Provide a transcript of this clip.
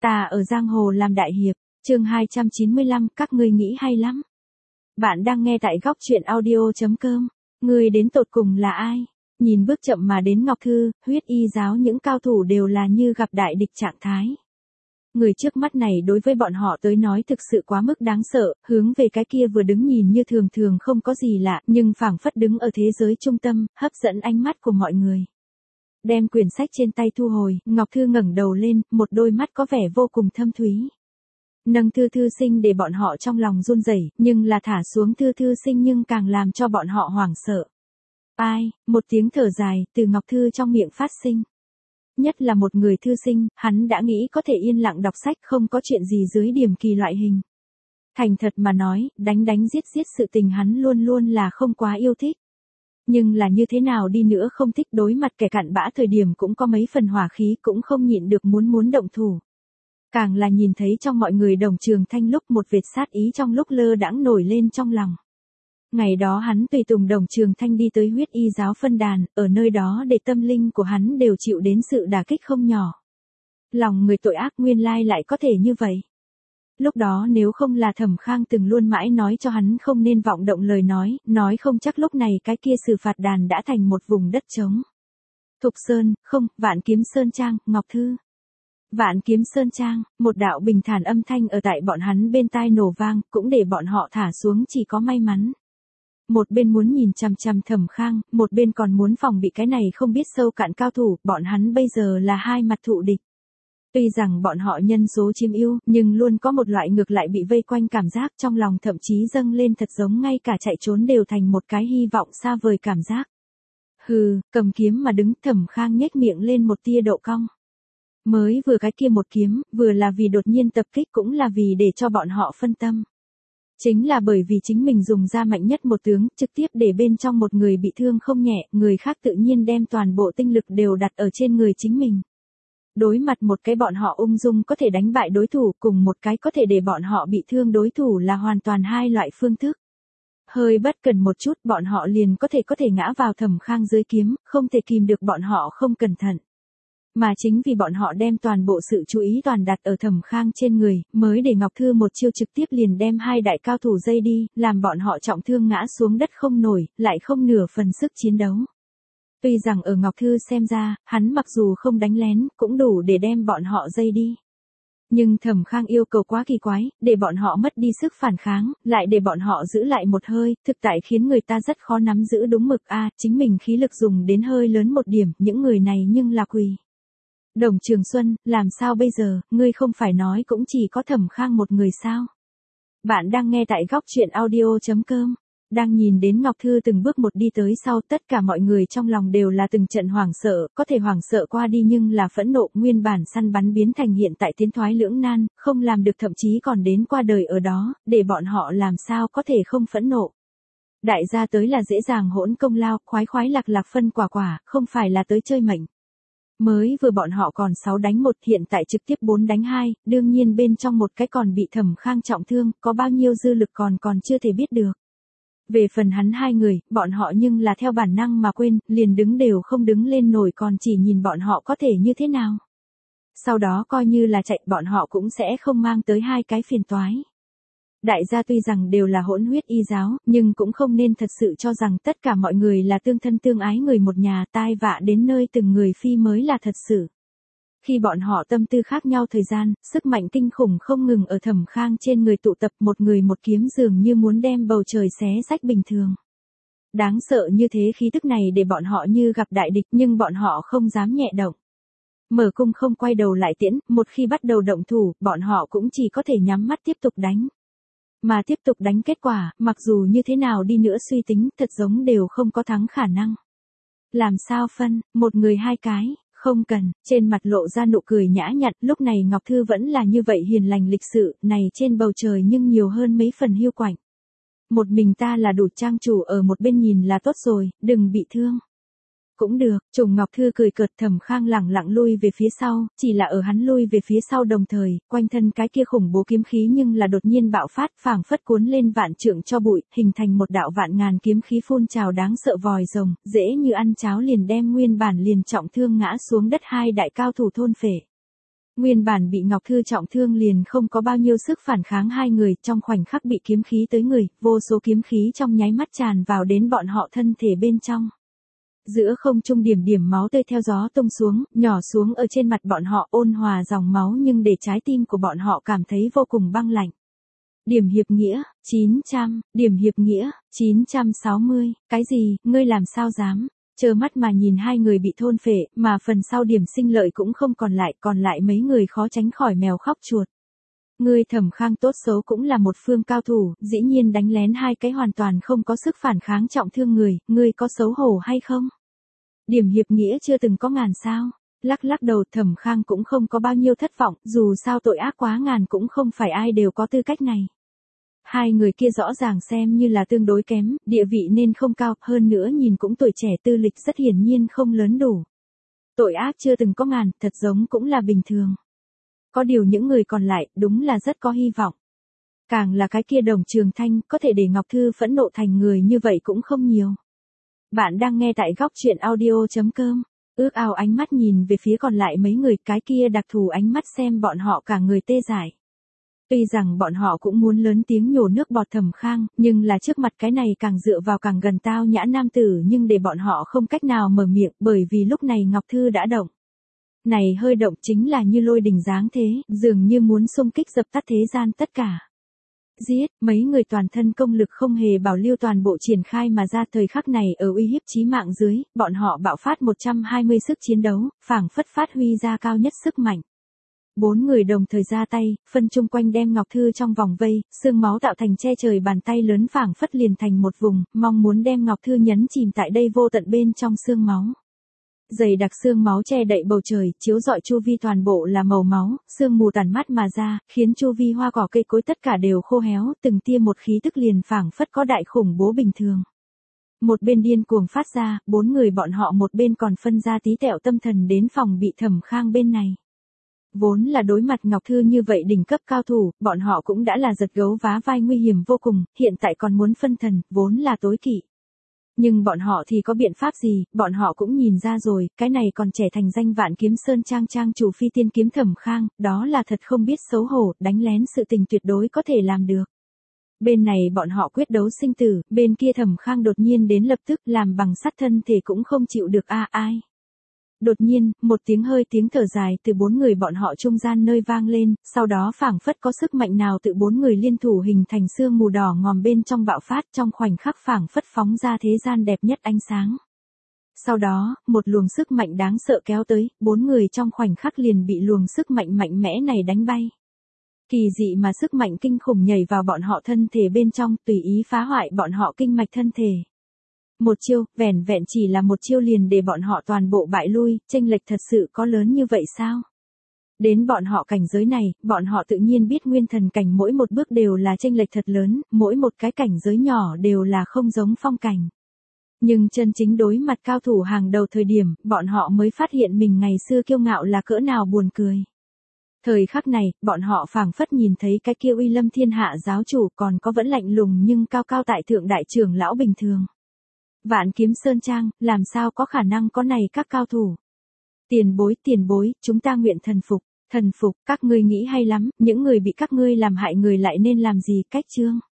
Ta ở giang hồ làm đại hiệp, chương 295, các ngươi nghĩ hay lắm. Bạn đang nghe tại góc truyện audio.com. Ngươi đến tột cùng là ai? Nhìn bước chậm mà đến Ngọc Thư, huyết y giáo những cao thủ đều là như gặp đại địch trạng thái. Người trước mắt này đối với bọn họ tới nói thực sự quá mức đáng sợ, hướng về cái kia vừa đứng nhìn như thường thường không có gì lạ, nhưng phảng phất đứng ở thế giới trung tâm, hấp dẫn ánh mắt của mọi người. Đem quyển sách trên tay thu hồi, Ngọc Thư ngẩng đầu lên, một đôi mắt có vẻ vô cùng thâm thúy. Nâng Thư Thư Sinh để bọn họ trong lòng run rẩy, nhưng là thả xuống Thư Thư Sinh nhưng càng làm cho bọn họ hoảng sợ. Ai, một tiếng thở dài, từ Ngọc Thư trong miệng phát sinh. Nhất là một người thư sinh, hắn đã nghĩ có thể yên lặng đọc sách không có chuyện gì dưới điểm kỳ loại hình. Thành thật mà nói, đánh giết sự tình hắn luôn luôn là không quá yêu thích. Nhưng là như thế nào đi nữa không thích đối mặt kẻ cặn bã thời điểm cũng có mấy phần hỏa khí cũng không nhịn được muốn động thủ. Càng là nhìn thấy trong mọi người Đồng Trường Thanh lúc một vệt sát ý trong lúc lơ đãng nổi lên trong lòng. Ngày đó hắn tùy tùng Đồng Trường Thanh đi tới huyết y giáo phân đàn, ở nơi đó để tâm linh của hắn đều chịu đến sự đả kích không nhỏ. Lòng người tội ác nguyên lai lại có thể như vậy. Lúc đó nếu không là Thẩm Khang từng luôn mãi nói cho hắn không nên vọng động lời nói không chắc lúc này cái kia xử phạt đàn đã thành một vùng đất trống. Thục Sơn, không, Vạn Kiếm Sơn Trang, Ngọc Thư. Vạn Kiếm Sơn Trang, một đạo bình thản âm thanh ở tại bọn hắn bên tai nổ vang, cũng để bọn họ thả xuống chỉ có may mắn. Một bên muốn nhìn chằm chằm Thẩm Khang, một bên còn muốn phòng bị cái này không biết sâu cạn cao thủ, bọn hắn bây giờ là hai mặt thụ địch. Tuy rằng bọn họ nhân số chiếm ưu, nhưng luôn có một loại ngược lại bị vây quanh cảm giác trong lòng thậm chí dâng lên thật giống ngay cả chạy trốn đều thành một cái hy vọng xa vời cảm giác. Hừ, cầm kiếm mà đứng, Thẩm Khang nhếch miệng lên một tia độ cong. Mới vừa cái kia một kiếm, vừa là vì đột nhiên tập kích cũng là vì để cho bọn họ phân tâm. Chính là bởi vì chính mình dùng ra mạnh nhất một tướng, trực tiếp để bên trong một người bị thương không nhẹ, người khác tự nhiên đem toàn bộ tinh lực đều đặt ở trên người chính mình. Đối mặt một cái bọn họ ung dung có thể đánh bại đối thủ cùng một cái có thể để bọn họ bị thương đối thủ là hoàn toàn hai loại phương thức. Hơi bất cần một chút bọn họ liền có thể ngã vào Thẩm Khang dưới kiếm, không thể kìm được bọn họ không cẩn thận. Mà chính vì bọn họ đem toàn bộ sự chú ý toàn đặt ở Thẩm Khang trên người, mới để Ngọc Thư một chiêu trực tiếp liền đem hai đại cao thủ dây đi, làm bọn họ trọng thương ngã xuống đất không nổi, lại không nửa phần sức chiến đấu. Tuy rằng ở Ngọc Thư xem ra, hắn mặc dù không đánh lén, cũng đủ để đem bọn họ dây đi. Nhưng Thẩm Khang yêu cầu quá kỳ quái, để bọn họ mất đi sức phản kháng, lại để bọn họ giữ lại một hơi, thực tại khiến người ta rất khó nắm giữ đúng mực chính mình khí lực dùng đến hơi lớn một điểm, những người này nhưng là quỳ. Đồng Trường Xuân, làm sao bây giờ, ngươi không phải nói cũng chỉ có Thẩm Khang một người sao? Bạn đang nghe tại góc truyện audio.com. Đang nhìn đến Ngọc Thư từng bước một đi tới sau, tất cả mọi người trong lòng đều là từng trận hoảng sợ, có thể hoảng sợ qua đi nhưng là phẫn nộ, nguyên bản săn bắn biến thành hiện tại tiến thoái lưỡng nan, không làm được thậm chí còn đến qua đời ở đó, để bọn họ làm sao có thể không phẫn nộ. Đại gia tới là dễ dàng hỗn công lao, khoái lạc phân quả, không phải là tới chơi mệnh. Mới vừa bọn họ còn 6 đánh 1, hiện tại trực tiếp 4 đánh 2, đương nhiên bên trong một cái còn bị Thẩm Khang trọng thương, có bao nhiêu dư lực còn chưa thể biết được. Về phần hắn hai người, bọn họ nhưng là theo bản năng mà quên, liền đứng đều không đứng lên nổi còn chỉ nhìn bọn họ có thể như thế nào. Sau đó coi như là chạy bọn họ cũng sẽ không mang tới hai cái phiền toái. Đại gia tuy rằng đều là hỗn huyết y giáo, nhưng cũng không nên thật sự cho rằng tất cả mọi người là tương thân tương ái người một nhà, tai vạ đến nơi từng người phi mới là thật sự. Khi bọn họ tâm tư khác nhau thời gian, sức mạnh kinh khủng không ngừng ở Thẩm Khang trên người tụ tập, một người một kiếm dường như muốn đem bầu trời xé rách bình thường. Đáng sợ như thế khí tức này để bọn họ như gặp đại địch nhưng bọn họ không dám nhẹ động. Mở cung không quay đầu lại tiễn, một khi bắt đầu động thủ, bọn họ cũng chỉ có thể nhắm mắt tiếp tục đánh. Mà tiếp tục đánh kết quả, mặc dù như thế nào đi nữa suy tính, thật giống đều không có thắng khả năng. Làm sao phân, một người hai cái, không cần, trên mặt lộ ra nụ cười nhã nhặn, lúc này Ngọc Thư vẫn là như vậy hiền lành lịch sự, này trên bầu trời nhưng nhiều hơn mấy phần hiu quạnh. Một mình ta là đủ, trang chủ ở một bên nhìn là tốt rồi, đừng bị thương. Cũng được, Trùng Ngọc Thư cười cợt. Thẩm Khang lẳng lặng lui về phía sau, chỉ là ở hắn lui về phía sau đồng thời, quanh thân cái kia khủng bố kiếm khí nhưng là đột nhiên bạo phát, phảng phất cuốn lên vạn trượng cho bụi, hình thành một đạo vạn ngàn kiếm khí phun trào đáng sợ vòi rồng, dễ như ăn cháo liền đem nguyên bản liền trọng thương ngã xuống đất hai đại cao thủ thôn phệ. Nguyên bản bị Ngọc Thư trọng thương liền không có bao nhiêu sức phản kháng hai người, trong khoảnh khắc bị kiếm khí tới người, vô số kiếm khí trong nháy mắt tràn vào đến bọn họ thân thể bên trong. Giữa không trung điểm điểm máu tươi theo gió tung xuống, nhỏ xuống ở trên mặt bọn họ ôn hòa dòng máu nhưng để trái tim của bọn họ cảm thấy vô cùng băng lạnh. Điểm hiệp nghĩa, 900, điểm hiệp nghĩa, 960, cái gì, ngươi làm sao dám, trơ mắt mà nhìn hai người bị thôn phệ, mà phần sau điểm sinh lợi cũng không còn lại mấy người khó tránh khỏi mèo khóc chuột. Ngươi Thẩm Khang tốt xấu cũng là một phương cao thủ, dĩ nhiên đánh lén hai cái hoàn toàn không có sức phản kháng trọng thương người, ngươi có xấu hổ hay không? Điểm hiệp nghĩa chưa từng có ngàn sao? Lắc lắc đầu Thẩm Khang cũng không có bao nhiêu thất vọng, dù sao tội ác quá ngàn cũng không phải ai đều có tư cách này. Hai người kia rõ ràng xem như là tương đối kém, địa vị nên không cao, hơn nữa nhìn cũng tuổi trẻ tư lịch rất hiển nhiên không lớn đủ. Tội ác chưa từng có ngàn, thật giống cũng là bình thường. Có điều những người còn lại, đúng là rất có hy vọng. Càng là cái kia Đồng Trường Thanh, có thể để Ngọc Thư phẫn nộ thành người như vậy cũng không nhiều. Bạn đang nghe tại góc truyện audio.com. Ước ao ánh mắt nhìn về phía còn lại mấy người, cái kia đặc thù ánh mắt xem bọn họ cả người tê dại. Tuy rằng bọn họ cũng muốn lớn tiếng nhổ nước bọt Thẩm Khang, nhưng là trước mặt cái này càng dựa vào càng gần tao nhã nam tử nhưng để bọn họ không cách nào mở miệng bởi vì lúc này Ngọc Thư đã động. Này hơi động chính là như lôi đình dáng thế, dường như muốn xung kích dập tắt thế gian tất cả. Giết, mấy người toàn thân công lực không hề bảo lưu toàn bộ triển khai mà ra thời khắc này ở uy hiếp chí mạng dưới, bọn họ bạo phát 120 sức chiến đấu, phảng phất phát huy ra cao nhất sức mạnh. Bốn người đồng thời ra tay, phân chung quanh đem Ngọc Thư trong vòng vây, xương máu tạo thành che trời bàn tay lớn phảng phất liền thành một vùng, mong muốn đem Ngọc Thư nhấn chìm tại đây vô tận bên trong xương máu. Dày đặc xương máu che đậy bầu trời, chiếu rọi chu vi toàn bộ là màu máu, sương mù tàn mắt mà ra, khiến chu vi hoa cỏ cây cối tất cả đều khô héo, từng tia một khí tức liền phảng phất có đại khủng bố bình thường. Một bên điên cuồng phát ra, bốn người bọn họ một bên còn phân ra tí tẹo tâm thần đến phòng bị Thẩm Khang bên này. Vốn là đối mặt Ngọc Thư như vậy đỉnh cấp cao thủ, bọn họ cũng đã là giật gấu vá vai nguy hiểm vô cùng, hiện tại còn muốn phân thần, vốn là tối kỵ. Nhưng bọn họ thì có biện pháp gì, bọn họ cũng nhìn ra rồi, cái này còn trẻ thành danh Vạn Kiếm Sơn trang trang chủ phi tiên kiếm Thẩm Khang, đó là thật không biết xấu hổ, đánh lén sự tình tuyệt đối có thể làm được. Bên này bọn họ quyết đấu sinh tử, bên kia Thẩm Khang đột nhiên đến lập tức làm bằng sắt thân thể cũng không chịu được ai. Đột nhiên, một tiếng thở dài từ bốn người bọn họ trung gian nơi vang lên, sau đó phảng phất có sức mạnh nào tự bốn người liên thủ hình thành sương mù đỏ ngòm bên trong bạo phát trong khoảnh khắc phảng phất phóng ra thế gian đẹp nhất ánh sáng. Sau đó, một luồng sức mạnh đáng sợ kéo tới, bốn người trong khoảnh khắc liền bị luồng sức mạnh mạnh mẽ này đánh bay. Kỳ dị mà sức mạnh kinh khủng nhảy vào bọn họ thân thể bên trong, tùy ý phá hoại bọn họ kinh mạch thân thể. Một chiêu, vẻn vẹn chỉ là một chiêu liền để bọn họ toàn bộ bại lui, chênh lệch thật sự có lớn như vậy sao? Đến bọn họ cảnh giới này, bọn họ tự nhiên biết nguyên thần cảnh mỗi một bước đều là chênh lệch thật lớn, mỗi một cái cảnh giới nhỏ đều là không giống phong cảnh. Nhưng chân chính đối mặt cao thủ hàng đầu thời điểm, bọn họ mới phát hiện mình ngày xưa kiêu ngạo là cỡ nào buồn cười. Thời khắc này, bọn họ phảng phất nhìn thấy cái kia uy lâm thiên hạ giáo chủ còn có vẫn lạnh lùng nhưng cao cao tại thượng đại trưởng lão bình thường. Vạn Kiếm Sơn Trang, làm sao có khả năng có này các cao thủ. Tiền bối, chúng ta nguyện thần phục, các ngươi nghĩ hay lắm, những người bị các ngươi làm hại người lại nên làm gì, cách chương.